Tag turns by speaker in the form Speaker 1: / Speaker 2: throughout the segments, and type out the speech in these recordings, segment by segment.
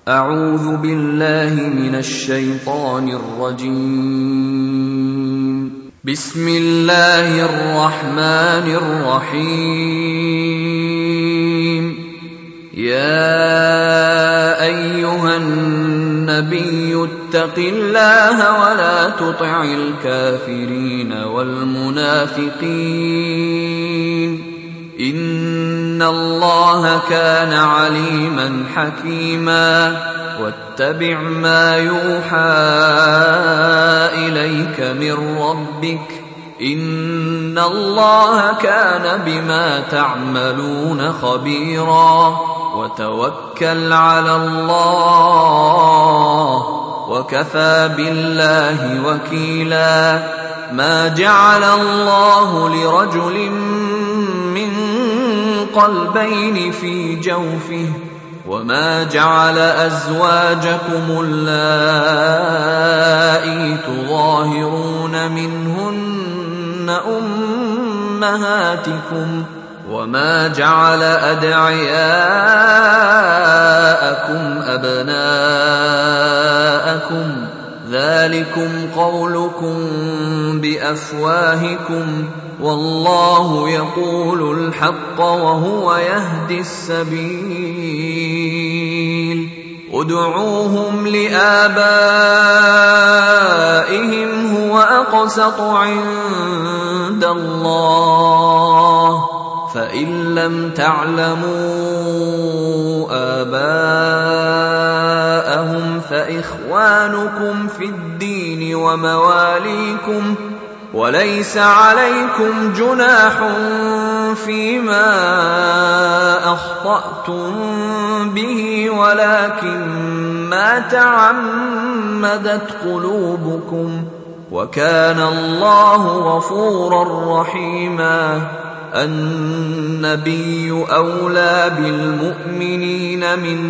Speaker 1: أعوذ بالله من الشيطان الرجيم. بسم الله الرحمن الرحيم. يا أيها النبي اتق الله ولا تطع الكافرين والمنافقين إن الله كان عليما حكيما. واتبع ما يوحى إليك من ربك إن الله كان بما تعملون خبيرا. وتوكل على الله وكفى بالله وكيلا. ما جعل الله لرجل من قلبين في جوفه وما جعل أزواجكم اللائي تظاهرون منهن أمهاتكم وما جعل أدعياءكم أبناءكم ذلكم قولكم بأفواهكم والله يقول الحق وهو يهدي السبيل. ادعوهم لآبائهم هو أقسط عند الله فإن لم تعلموا آباءهم فإخوانكم في الدين ومواليكم وليس عليكم جناح فيما أخطأتم به ولكن ما تعمدت قلوبكم وكان الله غفورا رحيما. النبي أولى بالمؤمنين من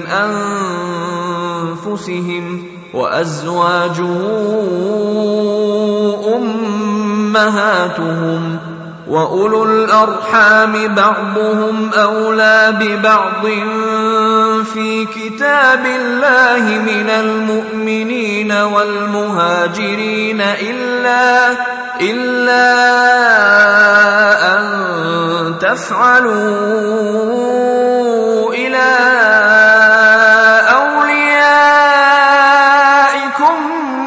Speaker 1: أنفسهم وأزواجه أمهاتهم وأولو الأرحام بعضهم أولى ببعض في كتاب الله من المؤمنين والمهاجرين إلا أن تفعلوا إلى أوليائكم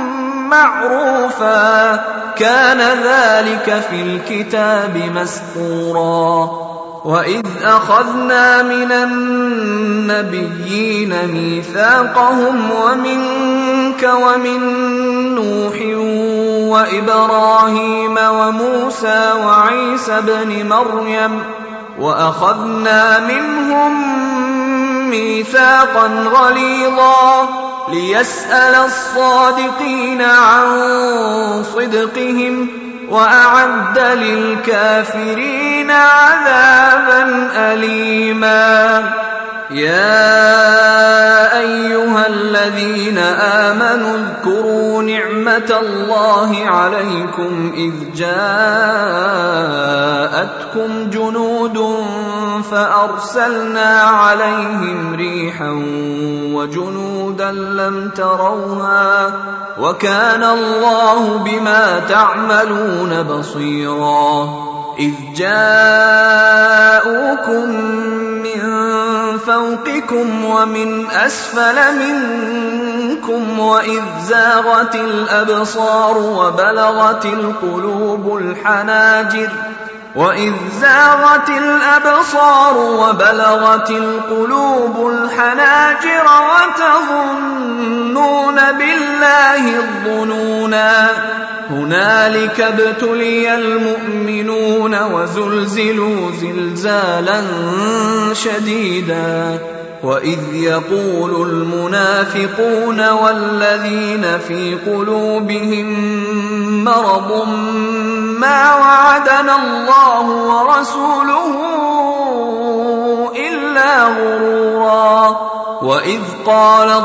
Speaker 1: معروفا كان ذلك في الكتاب مسطورا. وإذ أخذنا من النبيين ميثاقهم ومنك ومن نوح وإبراهيم وموسى وعيسى ابن مريم وأخذنا منهم ميثاقا غليظا ليسأل الصادقين عن صدقهم وأعد للكافرين عذابا أليما. يا أيها الذين آمنوا اذكروا نعمة الله عليكم إذ جاءتكم جنود فأرسلنا عليهم ريحا وجنودا لم تروها وكان الله بما تعملون بصيرا. إذ جاءوكم من فوقكم ومن أسفل منكم وإذ زاغت الأبصار وبلغت القلوب الحناجر وتظنون بالله الظنونا. هنالك ابتلي المؤمنون وزلزلوا زلزالا شديدا. وإذ يقول المنافقون والذين في قلوبهم مرض ما وعدنا الله ورسوله إلا غرورا. وإذ قالت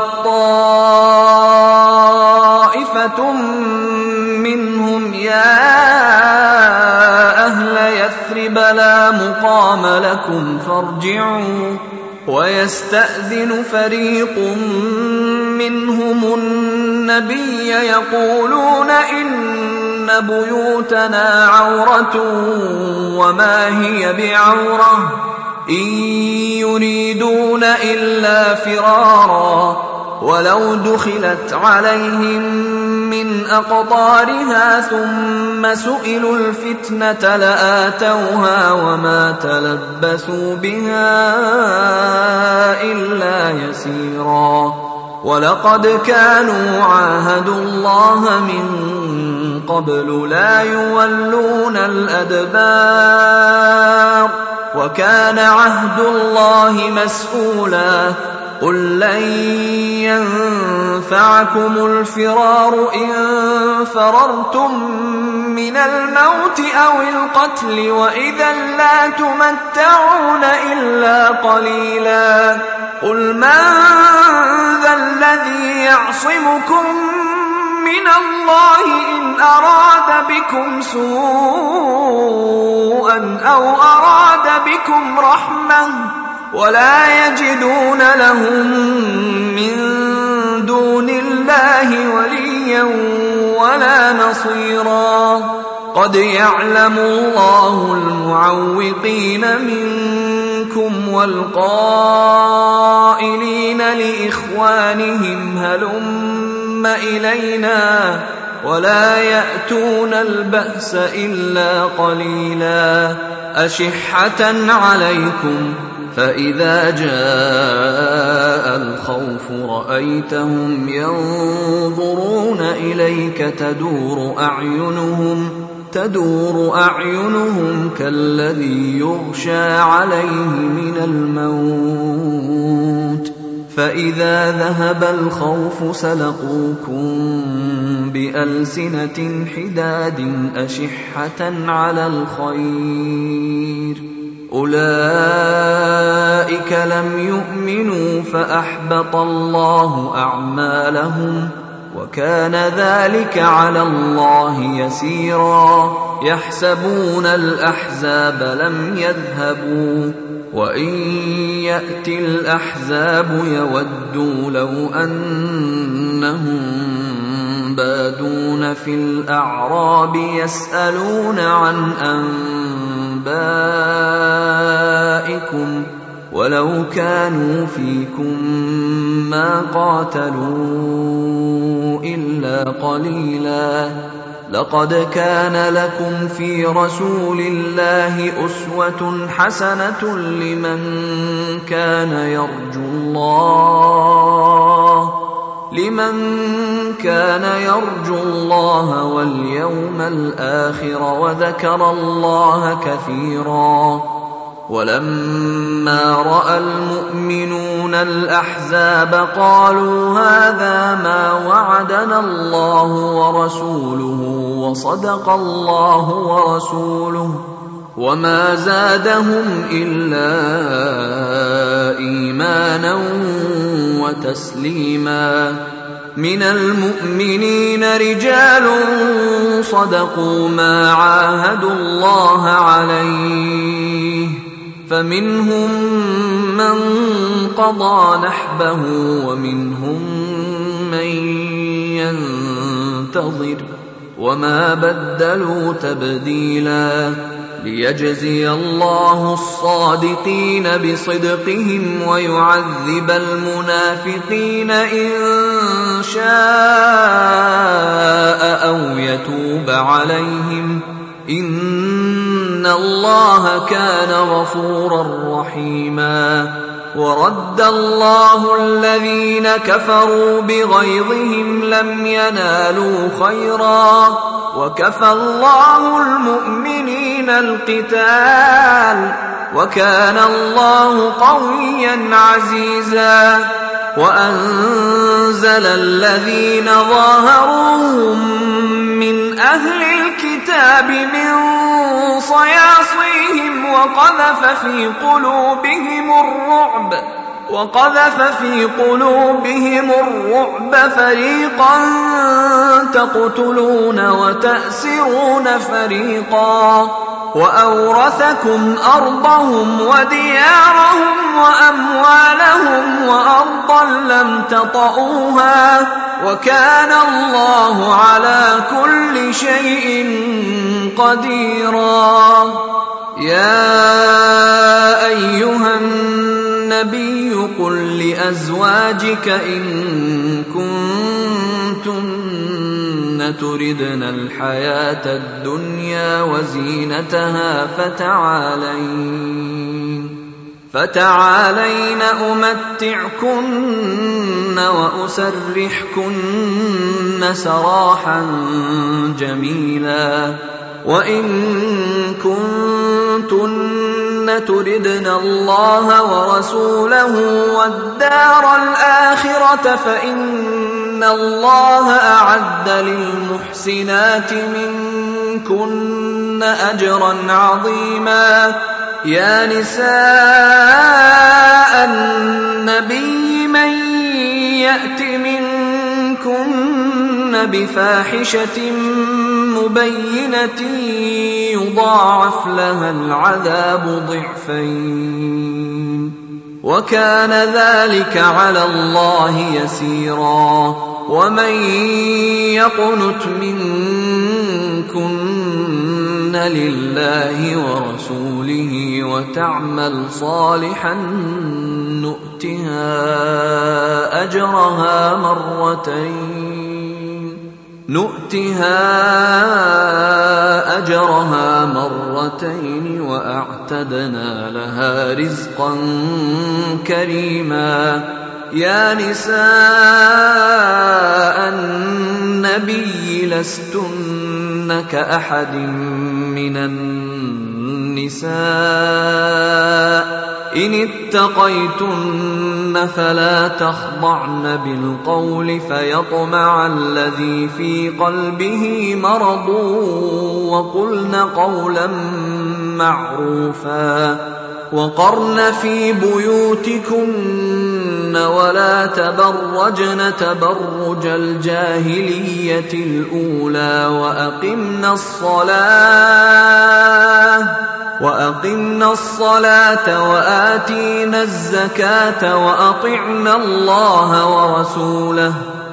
Speaker 1: طائفة منهم يا أهل يثرب لا مقام لكم فارجعوا ويستأذن فريق منهم النبي يقولون إن بيوتنا عورة وما هي بعورة إن يريدون إلا فرارا ولو دخلت عليهم من أقطارها ثم سئلوا الفتنة لآتوها وما تلبثوا بها إلا يسيرا ولقد كانوا عاهدوا الله من قبل لا يولون الأدبار وكان عهد الله مسؤولا قل لن ينفعكم الفرار إن فررتم من الموت أو القتل وإذا لا تمتعون إلا قليلا قل من ذا الذي يعصمكم من الله إن أراد بكم سوءا أو أراد بكم رحمة ولا يجدون لهم من دون الله وليا ولا نصيرا قد يعلم الله المعوقين منكم والقائلين لإخوانهم هلم إلينا ولا يأتون البأس إلا قليلا أشحة عليكم فإذا جاء الخوف رأيتهم ينظرون إليك تدور أعينهم كالذي يغشى عليه من الموت فإذا ذهب الخوف سلقوكم بألسنة حداد أشحة على الخير أولئك لم يؤمنوا فأحبط الله أعمالهم وكان ذلك على الله يسيرا يحسبون الأحزاب لم يذهبوا وإن يأتي الأحزاب يودوا لو أنهم بادون في الأعراب يسألون عن أنبائكم ولو كانوا فيكم ما قاتلوا إلا قليلا لقد كان لكم في رسول الله أسوة حسنة لمن كان يرجو الله واليوم الآخر وذكر الله كثيرا ولما رأى المؤمنون الأحزاب قالوا هذا ما وعدنا الله ورسوله وصدق الله ورسوله وما زادهم إلا إيمانا وتسليما من المؤمنين رجال صدقوا ما عاهدوا الله عليه فمنهم من قضى نحبه ومنهم من ينتظر وما بدلوا تبديلا ليجزي الله الصادقين بصدقهم ويعذب المنافقين إن شاء أو يتوب عليهم إن الله كان غفورا رحيما ورد الله الذين كفروا بغيظهم لم ينالوا خيرا وكفى الله المؤمنين القتال وكان الله قويا عزيزا وأنزل الذين ظاهروهم من أهل الكتاب من صياصيهم وقذف في قلوبهم الرعب فريقا تقتلون وتأسرون فريقا وأورثكم أرضهم وديارهم وأموالهم وأرضا لم تطئوها وكان الله على كل شيء قديرا. يا أيها النبي قل لأزواجك إن كنتن تردن الحياة الدنيا وزينتها فتعالين أمتعكن وأسرحكن سراحا جميلا. وإن كنتن تردن الله ورسوله والدار الآخرة فإن الله أعد للمحسنات منكن أجرا عظيما. يا نساء النبي من يأت منكن بفاحشة مبينة يضاعف لها العذاب ضعفين وكان ذلك على الله يسيرا. ومن يقنت منكن لله ورسوله وتعمل صالحا نؤتها أجرها مرتين وأعتدنا لها رزقا كريما. يا نساء النبي لستن كأحد من النساء إن اتقيتن فلا تخضعن بالقول فيطمع الذي في قلبه مرض وقلن قولا معروفا. وقرن في بيوتكن ولا تبرجن تبرج الجاهلية الأولى وأقمنا الصلاة وآتينا الزكاة وأطعنا الله ورسوله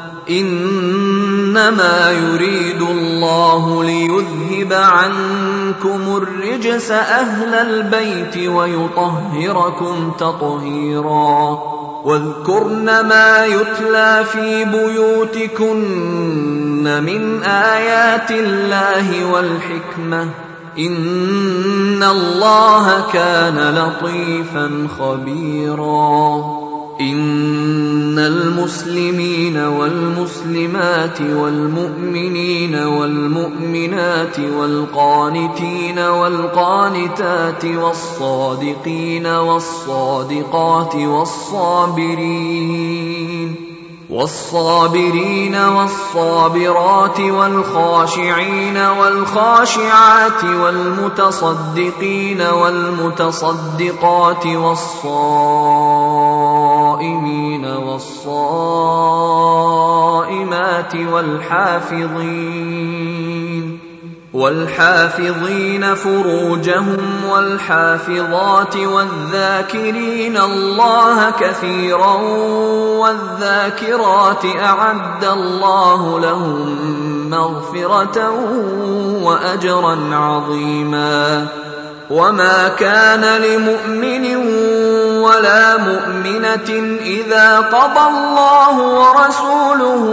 Speaker 1: إنما يريد الله ليذهب عنكم الرجس أهل البيت ويطهركم تطهيرا. واذكرن ما يتلى في بيوتكن من آيات الله والحكمة إن الله كان لطيفا خبيرا. إن المسلمين والمسلمات والمؤمنين والمؤمنات والقانتين والقانتات والصادقين والصادقات والصابرين والصابرات والخاشعين والخاشعات والمتصدقين والمتصدقات والصائمين والصائمات والحافظين فروجهم والحافظات والذاكرين الله كثيرا والذاكرات أعد الله لهم مغفرة وأجرا عظيما. وما كان لمؤمن ولا مؤمنة إذا قضى الله ورسوله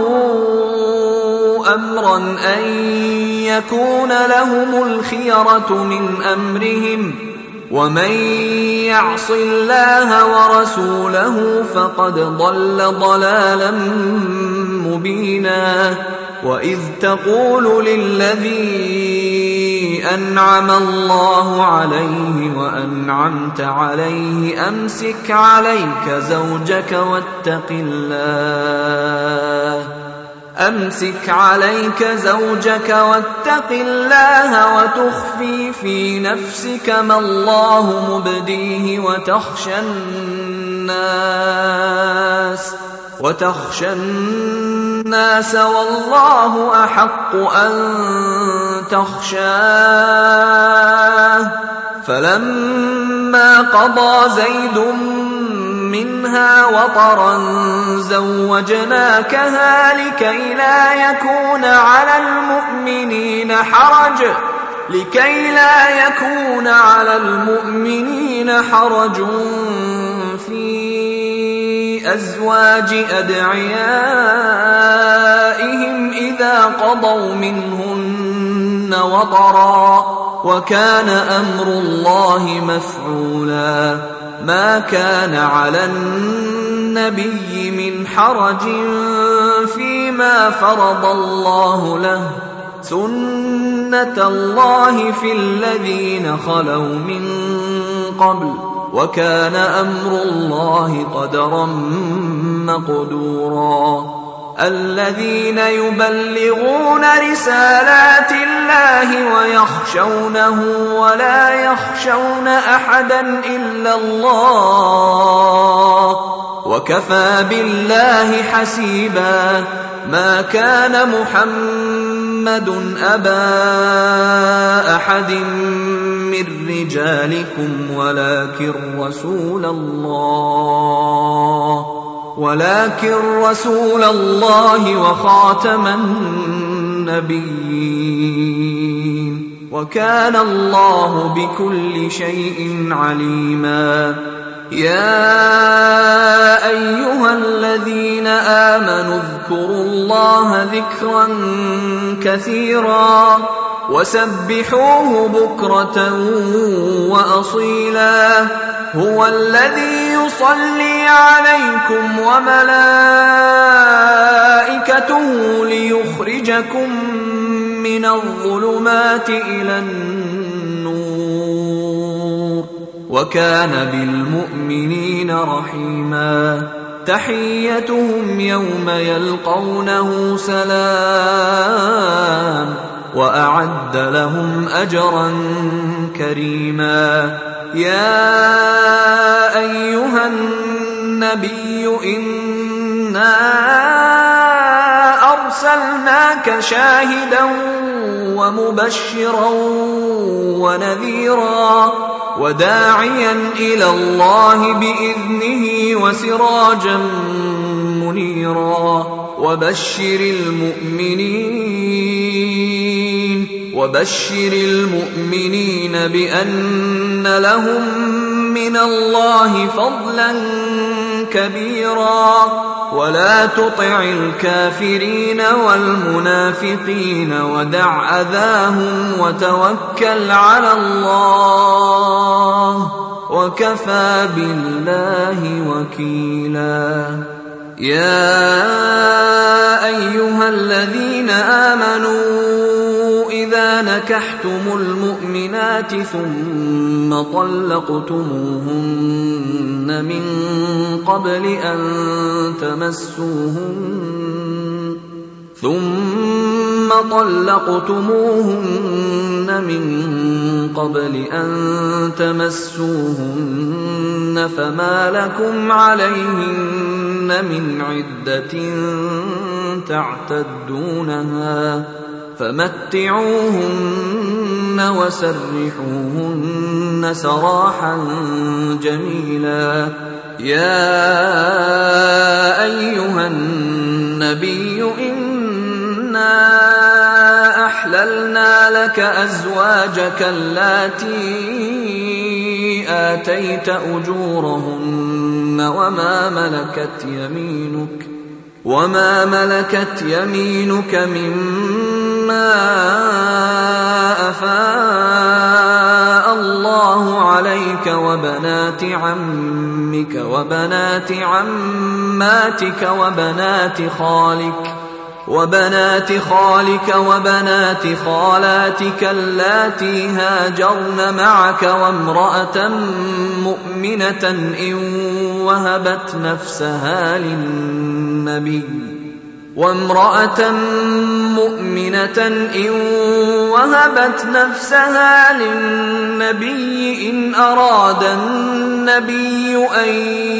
Speaker 1: أمرا أن يكون لهم الخيرة من أمرهم ومن يعص الله ورسوله فقد ضل ضلالا مبينا. وإذ تقول للذي أنعم الله عليه وأنعمت عليه أمسك عليك زوجك واتق الله وتخفي في نفسك ما الله مبديه وتخشى الناس والله أحق أن تخشاه فلما قضى زيد منها وطرا زوجناكها لكي لا يكون على المؤمنين حرج في أزواج أدعيائهم إذا قضوا منهن وطرا، وكان أمر الله مفعولا. ما كان على النبي من حرج فيما فرض الله له، سنة الله في الذين خلوا من قبل، وكان أمر الله قدرا مقدورا. الذين يبلغون رسالات الله ويخشونه ولا يخشون أحدا إلا الله، وكفى بالله حسيبا. ما كان محمد أبا أحد من رجالكم ولكن رسول الله وخاتم النبيين، وكان الله بكل شيء عليما. يا أيها الذين آمنوا اذكروا الله ذكرا كثيرا وسبحوه بكرة وأصيلا. هو الذي يصلي عليكم وملائكته ليخرجكم من الظلمات إلى النور، وكان بالمؤمنين رحيما. تحيتهم يوم يلقونه سلام، وأعد لهم أجرا كريما. يا أيها النبي إنا أرسلناك شاهدا ومبشرا ونذيرا وداعيا إلى الله بإذنه وسراجا منيرا. وبشر المؤمنين بأن لهم من الله فضلا كبيرا. ولا تطع الكافرين والمنافقين ودع أذاهم وتوكل على الله، وكفى بالله وكيلا. يا أيها الذين آمنوا إذا نكحتم المؤمنات ثم طلقتموهن من قبل أن تمسوهن فما لكم عليهن من عدة تعتدونها، فمتعوهن وسرحوهن سراحا جميلا. يا أيها النبي إنا أحللنا لك أزواجك اللاتي آتيت أجورهن وما ملكت يمينك مما أفاء الله عليك، وبنات عمك وبنات عماتك وبنات خالك وبنات خالاتك اللاتي هاجرن معك، وامرأة مؤمنة إن وهبت نفسها للنبي إن أراد النبي أن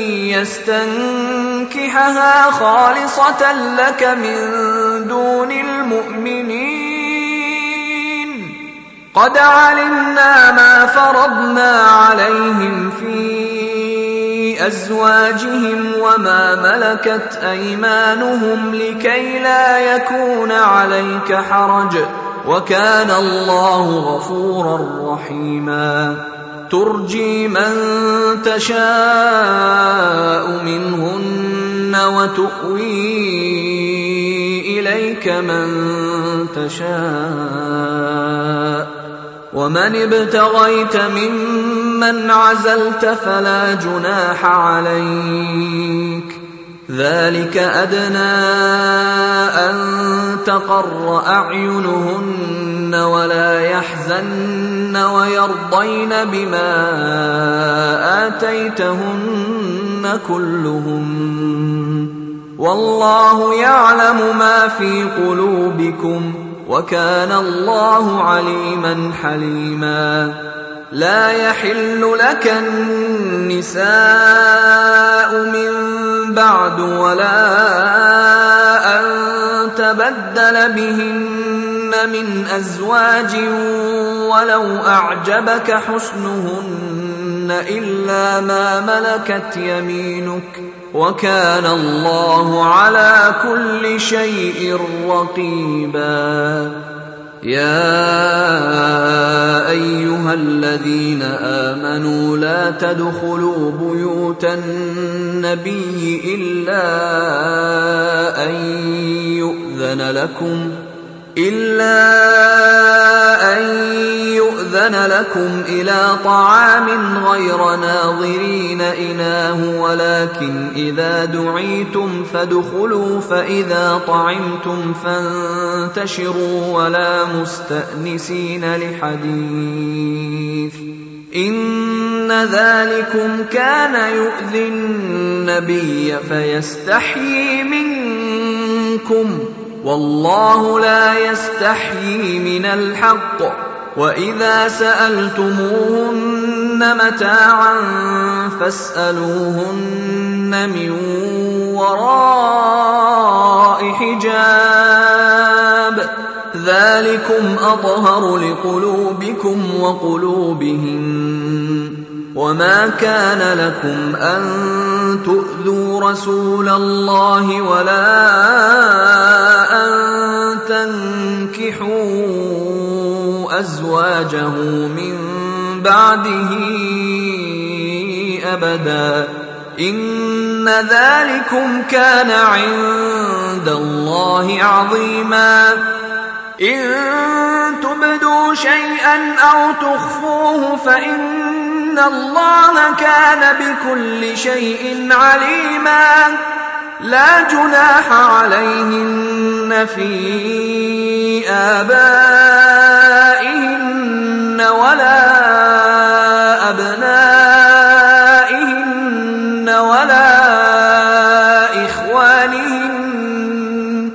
Speaker 1: يستنكحها خالصة لك من دون المؤمنين. قد علمنا ما فرضنا عليهم في أزواجهم وما ملكت أيمانهم لكي لا يكون عليك حرج وكان الله غفورا رحيما ترجي من تشاء منهن وتؤوي إليك من تشاء ومن ابتغيت ممن عزلت فلا جناح عليك ذلك أدنى أن تقر أعينهن ولا يحزن ويرضين بما آتيتهن كلهم والله يعلم ما في قلوبكم وكان الله عليما حليما لا يحل لك النساء من بعد ولا أن تبدل بهن من أزواج ولو أعجبك حسنهن إلا ما ملكت يمينك وكان الله على كل شيء رقيبا يا أيها الذين آمنوا لا تدخلوا بيوت النبي إلا أن يؤذن لكم إلى طعام غير ناظرين إناه ولكن إذا دعيتم فادخلوا فإذا طعمتم فانتشروا ولا مستأنسين لحديث إن ذلكم كان يؤذي النبي فيستحيي منكم والله لا يستحيي من الحق وإذا سألتموهن متاعا فاسألوهن من وراء حجاب ذلكم أطهر لقلوبكم وقلوبهم وما كان لكم أن تؤذوا رسول الله ولا أن تنكحوا أزواجه من بعده أبدا إن ذلكم كان عند الله عظيما إن تبدوا شيئا أو تخفوه فإن الله كان بكل شيء عليما لا جناح عليهن في آبائهن ولا أبنائهن ولا إخوانهن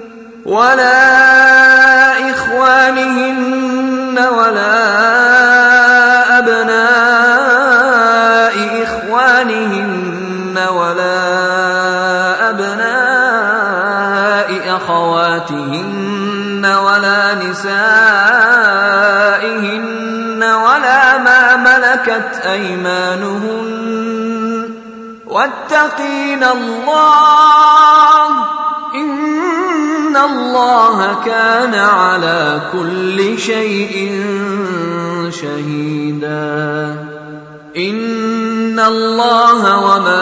Speaker 1: ولا أبناء إخوانهن ولا أبناء أخواتهن ولا نسائهن ولا ما ملكت أيمانهن واتقين الله إن الله كان على كل شيء شهيدا إن الله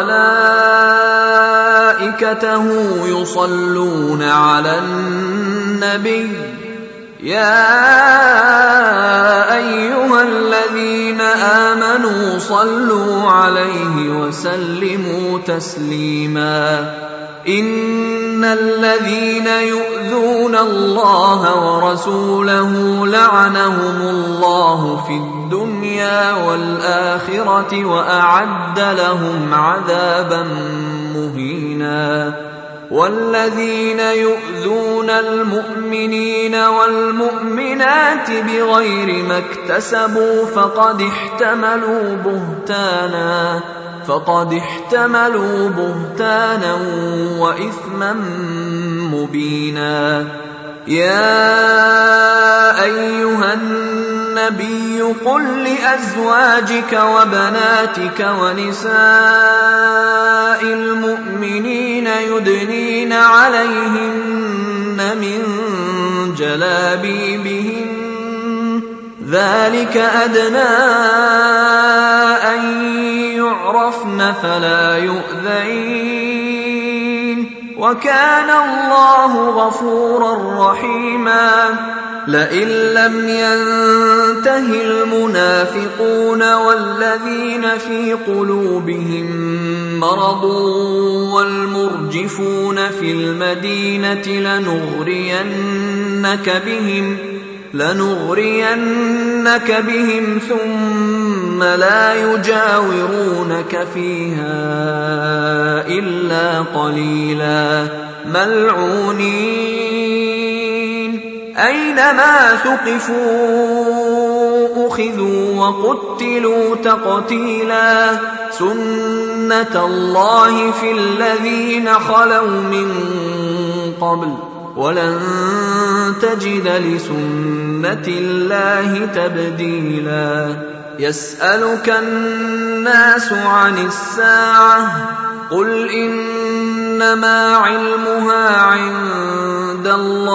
Speaker 1: وملائكته يصلون على النبي يا أيها الذين آمنوا صلوا عليه وسلموا تسليما إن الذين يؤذون الله ورسوله لعنهم الله في الدنيا والآخرة وأعد لهم عذابا مهينا والذين يؤذون المؤمنين والمؤمنات بغير ما اكتسبوا فقد احتملوا بهتانا وإثما مبينا يا أيها النبي النبي قل لأزواجك وبناتك ونساء المؤمنين يدنين عليهن من جلابيبهن ذلك أدنى أن يعرفن فلا يؤذين وكان الله غفورا رحيما لئن لم ينته المنافقون والذين في قلوبهم مرض والمرجفون في المدينة لنغرينك بهم ثم لا يجاورونك فيها إلا قليلا ملعونين أينما ثقفوا أخذوا وقتلوا تقتيلا سنة الله في الذين خلوا من قبل ولن تجد لسنة الله تبديلا يسألك الناس عن الساعة قل إنما علمها عند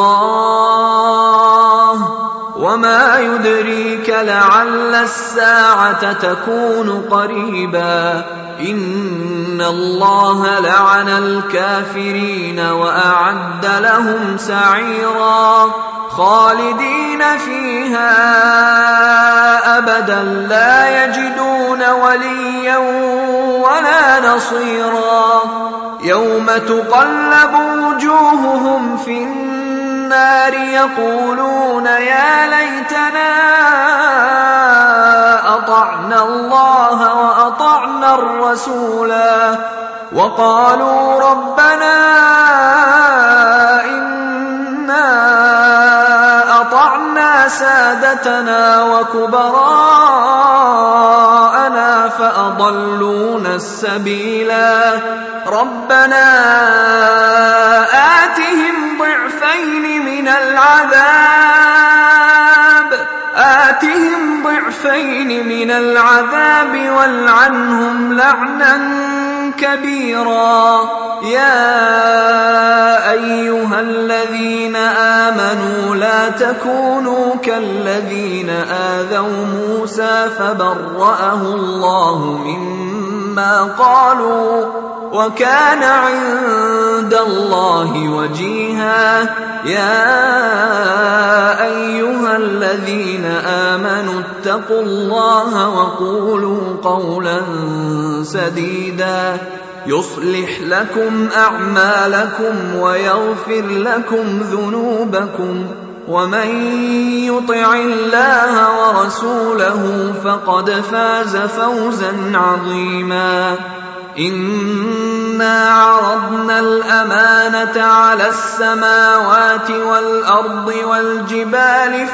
Speaker 1: الله وما يدريك لعل الساعة تكون قريبا إن الله لعن الكافرين وأعد لهم سعيرا خالدين فيها أبدا لا يجدون وليا ولا نصيرا يوم تقلب وجوههم في النار يقولون يا ليتنا أطعنا الله وأطعنا الرسولا وقالوا ربنا إنا أطعنا سادتنا وكبراءنا فأضلونا السبيلا ربنا آتهم ضعفين من العذاب والعنهم لعنا كبيرا يا أيها الذين آمنوا لا تكونوا كالذين آذوا موسى فبرأه الله مما قالوا وكان عند الله وجيها يا أيها الذين آمنوا اتقوا الله وقولوا قولا سديدا يصلح لكم أعمالكم ويغفر لكم ذنوبكم ومن يطع الله ورسوله فقد فاز فوزا عظيما إنا عرضنا الأمانة على السماوات والأرض والجبال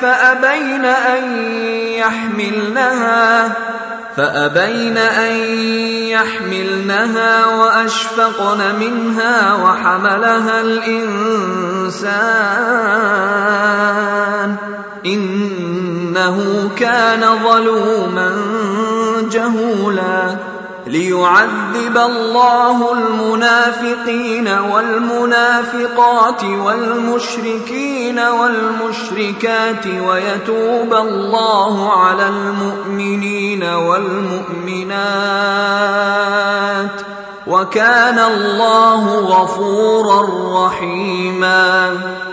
Speaker 1: فأبين أن يحملنها وأشفقن منها وحملها الإنسان إنه كان ظلوما جهولا ليعذب الله المنافقين والمنافقات والمشركين والمشركات ويتوب الله على المؤمنين والمؤمنات وكان الله غفورا رحيما